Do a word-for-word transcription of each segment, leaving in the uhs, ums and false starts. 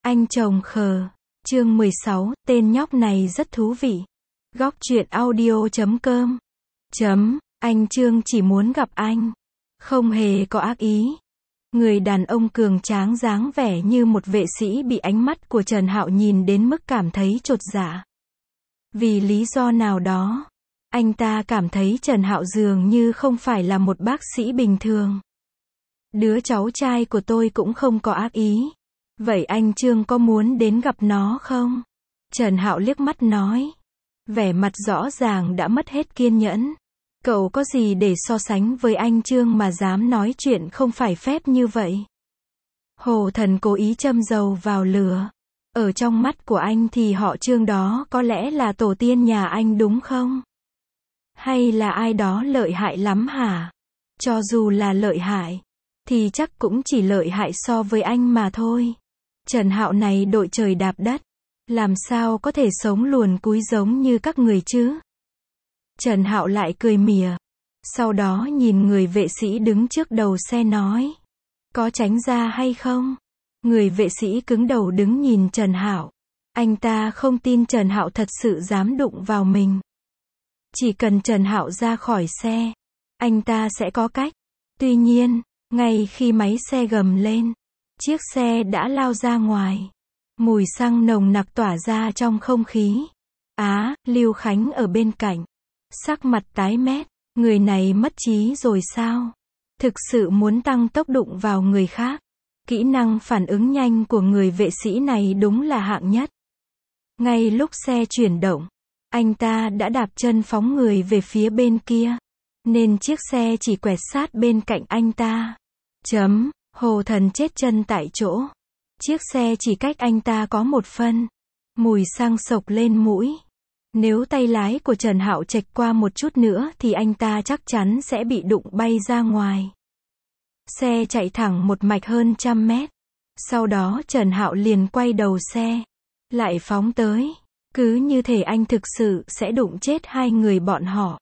Anh chồng khờ. Chương mười sáu, tên nhóc này rất thú vị. Góc truyện audio chấm com. Chấm, anh Trương chỉ muốn gặp anh. Không hề có ác ý. Người đàn ông cường tráng dáng vẻ như một vệ sĩ bị ánh mắt của Trần Hạo nhìn đến mức cảm thấy chột dạ. Vì lý do nào đó, anh ta cảm thấy Trần Hạo dường như không phải là một bác sĩ bình thường. Đứa cháu trai của tôi cũng không có ác ý. Vậy anh Trương có muốn đến gặp nó không? Trần Hạo liếc mắt nói. Vẻ mặt rõ ràng đã mất hết kiên nhẫn. Cậu có gì để so sánh với anh Trương mà dám nói chuyện không phải phép như vậy? Hồ Thần cố ý châm dầu vào lửa. Ở trong mắt của anh thì họ Trương đó có lẽ là tổ tiên nhà anh đúng không? Hay là ai đó lợi hại lắm hả? Cho dù là lợi hại, thì chắc cũng chỉ lợi hại so với anh mà thôi. Trần Hạo này đội trời đạp đất. Làm sao có thể sống luồn cúi giống như các người chứ? Trần Hạo lại cười mỉa. Sau đó nhìn người vệ sĩ đứng trước đầu xe nói. Có tránh ra hay không? Người vệ sĩ cứng đầu đứng nhìn Trần Hạo. Anh ta không tin Trần Hạo thật sự dám đụng vào mình. Chỉ cần Trần Hạo ra khỏi xe, anh ta sẽ có cách. Tuy nhiên, ngay khi máy xe gầm lên, chiếc xe đã lao ra ngoài. Mùi xăng nồng nặc tỏa ra trong không khí. Á, Lưu Khánh ở bên cạnh. Sắc mặt tái mét. Người này mất trí rồi sao? Thực sự muốn tăng tốc đụng vào người khác. Kỹ năng phản ứng nhanh của người vệ sĩ này đúng là hạng nhất. Ngay lúc xe chuyển động, anh ta đã đạp chân phóng người về phía bên kia. Nên chiếc xe chỉ quẹt sát bên cạnh anh ta. Chấm, Hồ Thần chết chân tại chỗ. Chiếc xe chỉ cách anh ta có một phân. Mùi xăng sộc lên mũi. Nếu tay lái của Trần Hạo chệch qua một chút nữa thì anh ta chắc chắn sẽ bị đụng bay ra ngoài. Xe chạy thẳng một mạch hơn trăm mét. Sau đó Trần Hạo liền quay đầu xe. Lại phóng tới. Cứ như thể anh thực sự sẽ đụng chết hai người bọn họ.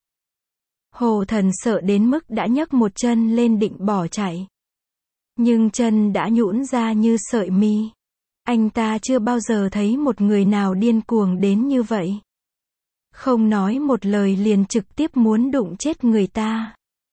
Hồ Thần sợ đến mức đã nhấc một chân lên định bỏ chạy. Nhưng chân đã nhũn ra như sợi mi. Anh ta chưa bao giờ thấy một người nào điên cuồng đến như vậy. Không nói một lời liền trực tiếp muốn đụng chết người ta.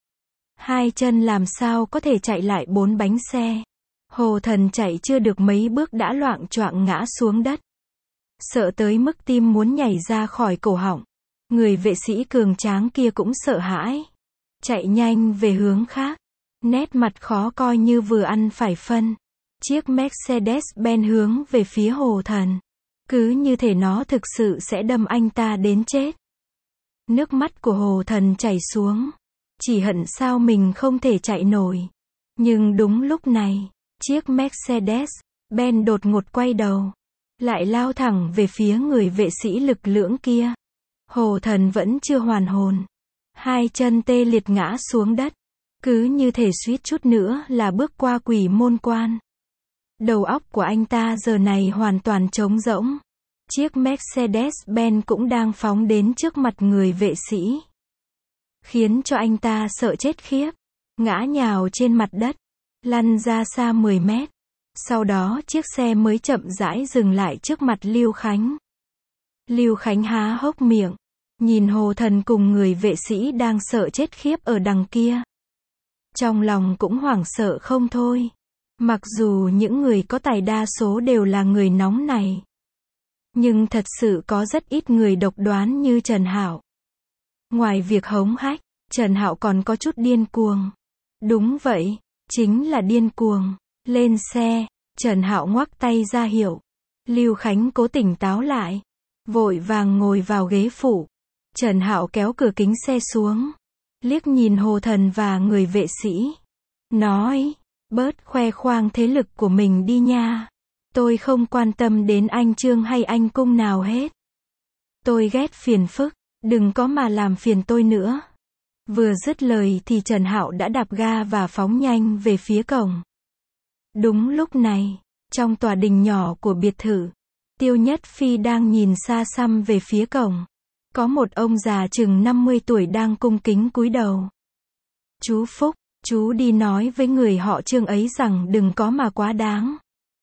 Hai chân làm sao có thể chạy lại bốn bánh xe. Hồ Thần chạy chưa được mấy bước đã loạng choạng ngã xuống đất. Sợ tới mức tim muốn nhảy ra khỏi cổ họng. Người vệ sĩ cường tráng kia cũng sợ hãi. Chạy nhanh về hướng khác. Nét mặt khó coi như vừa ăn phải phân. Chiếc Mercedes-Benz hướng về phía Hồ Thần. Cứ như thể nó thực sự sẽ đâm anh ta đến chết. Nước mắt của Hồ Thần chảy xuống. Chỉ hận sao mình không thể chạy nổi. Nhưng đúng lúc này, chiếc Mercedes-Benz đột ngột quay đầu. Lại lao thẳng về phía người vệ sĩ lực lưỡng kia. Hồ Thần vẫn chưa hoàn hồn. Hai chân tê liệt ngã xuống đất. Cứ như thể suýt chút nữa là bước qua quỷ môn quan. Đầu óc của anh ta giờ này hoàn toàn trống rỗng. Chiếc Mercedes-Benz cũng đang phóng đến trước mặt người vệ sĩ. Khiến cho anh ta sợ chết khiếp. Ngã nhào trên mặt đất. Lăn ra xa mười mét. Sau đó chiếc xe mới chậm rãi dừng lại trước mặt Lưu Khánh. Lưu Khánh há hốc miệng. Nhìn Hồ Thần cùng người vệ sĩ đang sợ chết khiếp ở đằng kia. Trong lòng cũng hoảng sợ không thôi. Mặc dù những người có tài đa số đều là người nóng này. Nhưng thật sự có rất ít người độc đoán như Trần Hạo. Ngoài việc hống hách, Trần Hạo còn có chút điên cuồng. Đúng vậy, chính là điên cuồng. Lên xe, Trần Hạo ngoắc tay ra hiệu. Lưu Khánh cố tỉnh táo lại. Vội vàng ngồi vào ghế phụ. Trần Hạo kéo cửa kính xe xuống. Liếc nhìn Hồ Thần và người vệ sĩ. Nói, bớt khoe khoang thế lực của mình đi nha. Tôi không quan tâm đến anh Trương hay anh Cung nào hết. Tôi ghét phiền phức, đừng có mà làm phiền tôi nữa. Vừa dứt lời thì Trần Hạo đã đạp ga và phóng nhanh về phía cổng. Đúng lúc này, trong tòa đình nhỏ của biệt thự, Tiêu Nhất Phi đang nhìn xa xăm về phía cổng. Có một ông già chừng năm mươi tuổi đang cung kính cúi đầu. Chú Phúc, chú đi nói với người họ Trương ấy rằng đừng có mà quá đáng.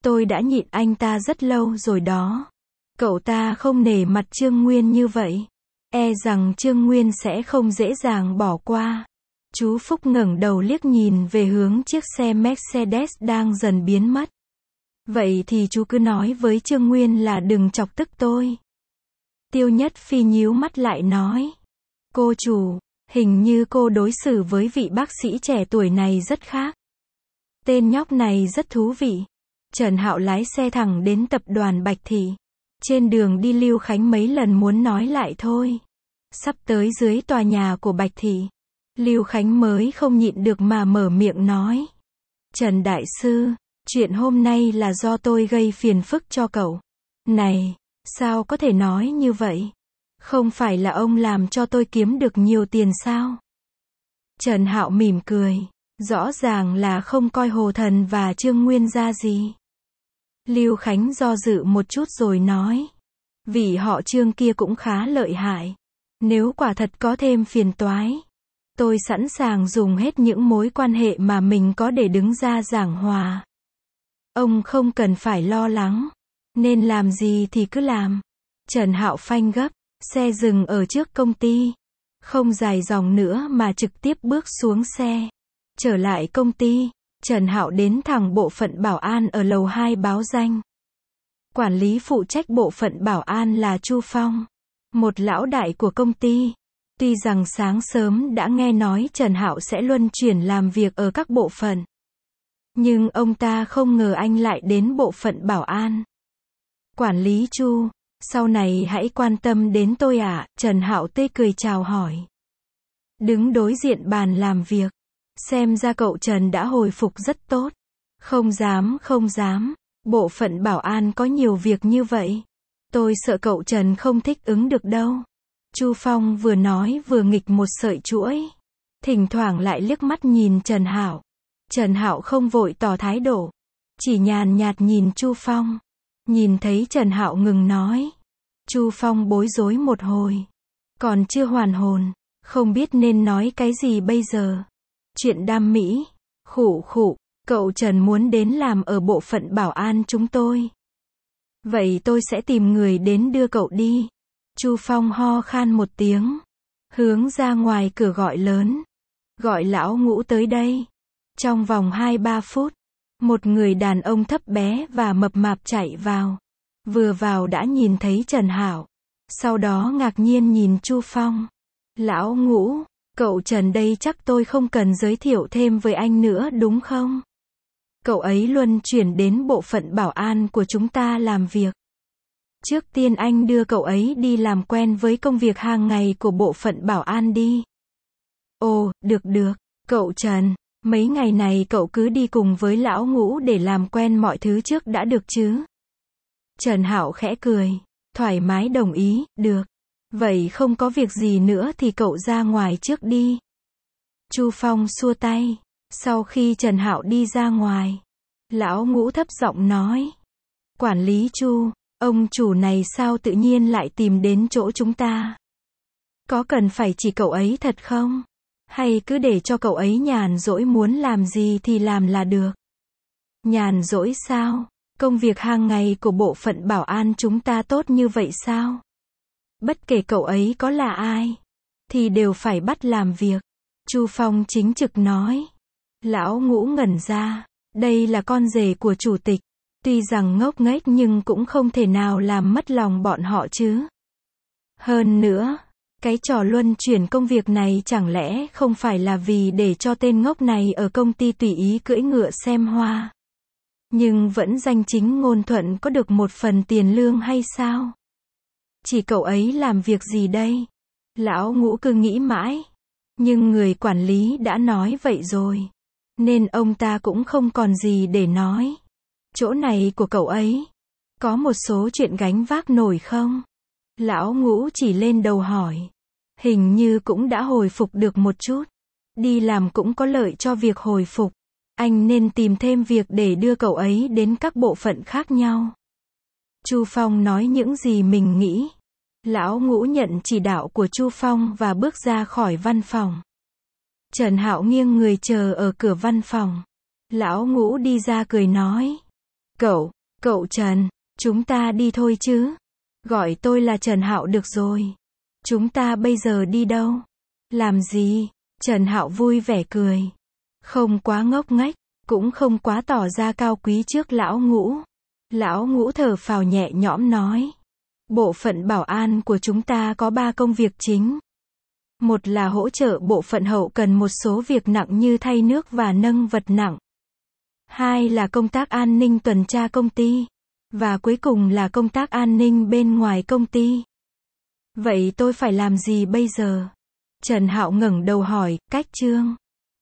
Tôi đã nhịn anh ta rất lâu rồi đó. Cậu ta không nể mặt Trương Nguyên như vậy. E rằng Trương Nguyên sẽ không dễ dàng bỏ qua. Chú Phúc ngẩng đầu liếc nhìn về hướng chiếc xe Mercedes đang dần biến mất. Vậy thì chú cứ nói với Trương Nguyên là đừng chọc tức tôi. Tiêu Nhất Phi nhíu mắt lại nói. Cô chủ, hình như cô đối xử với vị bác sĩ trẻ tuổi này rất khác. Tên nhóc này rất thú vị. Trần Hạo lái xe thẳng đến tập đoàn Bạch Thị. Trên đường đi Lưu Khánh mấy lần muốn nói lại thôi. Sắp tới dưới tòa nhà của Bạch Thị, Lưu Khánh mới không nhịn được mà mở miệng nói. Trần Đại Sư, chuyện hôm nay là do tôi gây phiền phức cho cậu. Này, sao có thể nói như vậy? Không phải là ông làm cho tôi kiếm được nhiều tiền sao? Trần Hạo mỉm cười. Rõ ràng là không coi Hồ Thần và Trương Nguyên ra gì. Lưu Khánh do dự một chút rồi nói. Vì họ Trương kia cũng khá lợi hại. Nếu quả thật có thêm phiền toái, tôi sẵn sàng dùng hết những mối quan hệ mà mình có để đứng ra giảng hòa. Ông không cần phải lo lắng. Nên làm gì thì cứ làm. Trần Hạo phanh gấp. Xe dừng ở trước công ty. Không dài dòng nữa mà trực tiếp bước xuống xe. Trở lại công ty, Trần Hạo đến thẳng bộ phận bảo an ở lầu hai báo danh. Quản lý phụ trách bộ phận bảo an là Chu Phong, một lão đại của công ty. Tuy rằng sáng sớm đã nghe nói Trần Hạo sẽ luân chuyển làm việc ở các bộ phận, nhưng ông ta không ngờ anh lại đến bộ phận bảo an. Quản lý Chu, sau này hãy quan tâm đến tôi ạ, à? Trần Hạo tươi cười chào hỏi. Đứng đối diện bàn làm việc. Xem ra cậu Trần đã hồi phục rất tốt. Không dám, không dám. Bộ phận bảo an có nhiều việc như vậy. Tôi sợ cậu Trần không thích ứng được đâu. Chu Phong vừa nói vừa nghịch một sợi chuỗi. Thỉnh thoảng lại liếc mắt nhìn Trần Hạo. Trần Hạo không vội tỏ thái độ. Chỉ nhàn nhạt nhìn Chu Phong. Nhìn thấy Trần Hạo ngừng nói. Chu Phong bối rối một hồi. Còn chưa hoàn hồn. Không biết nên nói cái gì bây giờ. Chuyện đam mỹ. Khụ khụ. Cậu Trần muốn đến làm ở bộ phận bảo an chúng tôi. Vậy tôi sẽ tìm người đến đưa cậu đi. Chu Phong ho khan một tiếng. Hướng ra ngoài cửa gọi lớn. Gọi lão Ngũ tới đây. Trong vòng hai ba phút. Một người đàn ông thấp bé và mập mạp chạy vào. Vừa vào đã nhìn thấy Trần Hạo. Sau đó ngạc nhiên nhìn Chu Phong. Lão Ngũ, cậu Trần đây chắc tôi không cần giới thiệu thêm với anh nữa đúng không? Cậu ấy luân chuyển đến bộ phận bảo an của chúng ta làm việc. Trước tiên anh đưa cậu ấy đi làm quen với công việc hàng ngày của bộ phận bảo an đi. Ồ, được được, cậu Trần, mấy ngày này cậu cứ đi cùng với lão Ngũ để làm quen mọi thứ trước đã được chứ? Trần Hạo khẽ cười, thoải mái đồng ý, được. Vậy không có việc gì nữa thì cậu ra ngoài trước đi. Chu Phong xua tay. Sau khi Trần Hạo đi ra ngoài, lão Ngũ thấp giọng nói. Quản lý Chu, ông chủ này sao tự nhiên lại tìm đến chỗ chúng ta? Có cần phải chỉ cậu ấy thật không? Hay cứ để cho cậu ấy nhàn rỗi muốn làm gì thì làm là được? Nhàn rỗi sao? Công việc hàng ngày của bộ phận bảo an chúng ta tốt như vậy sao? Bất kể cậu ấy có là ai, thì đều phải bắt làm việc. Chu Phong chính trực nói. Lão Ngũ ngẩn ra. Đây là con rể của chủ tịch. Tuy rằng ngốc nghếch nhưng cũng không thể nào làm mất lòng bọn họ chứ. Hơn nữa, cái trò luân chuyển công việc này chẳng lẽ không phải là vì để cho tên ngốc này ở công ty tùy ý cưỡi ngựa xem hoa. Nhưng vẫn danh chính ngôn thuận có được một phần tiền lương hay sao? Chỉ cậu ấy làm việc gì đây? Lão Ngũ cứ nghĩ mãi. Nhưng người quản lý đã nói vậy rồi. Nên ông ta cũng không còn gì để nói. Chỗ này của cậu ấy. Có một số chuyện gánh vác nổi không? Lão Ngũ chỉ lên đầu hỏi. Hình như cũng đã hồi phục được một chút. Đi làm cũng có lợi cho việc hồi phục. Anh nên tìm thêm việc để đưa cậu ấy đến các bộ phận khác nhau. Chu Phong nói những gì mình nghĩ. Lão Ngũ nhận chỉ đạo của Chu Phong và bước ra khỏi văn phòng. Trần Hạo nghiêng người chờ ở cửa văn phòng. Lão Ngũ đi ra cười nói. Cậu, cậu Trần, chúng ta đi thôi chứ. Gọi tôi là Trần Hạo được rồi. Chúng ta bây giờ đi đâu? Làm gì? Trần Hạo vui vẻ cười. Không quá ngốc nghếch, cũng không quá tỏ ra cao quý trước lão Ngũ. Lão Ngũ thở phào nhẹ nhõm nói. Bộ phận bảo an của chúng ta có ba công việc chính. Một là hỗ trợ bộ phận hậu cần một số việc nặng như thay nước và nâng vật nặng. Hai là công tác an ninh tuần tra công ty. Và cuối cùng là công tác an ninh bên ngoài công ty. Vậy tôi phải làm gì bây giờ? Trần Hạo ngẩng đầu hỏi, Cách Trương.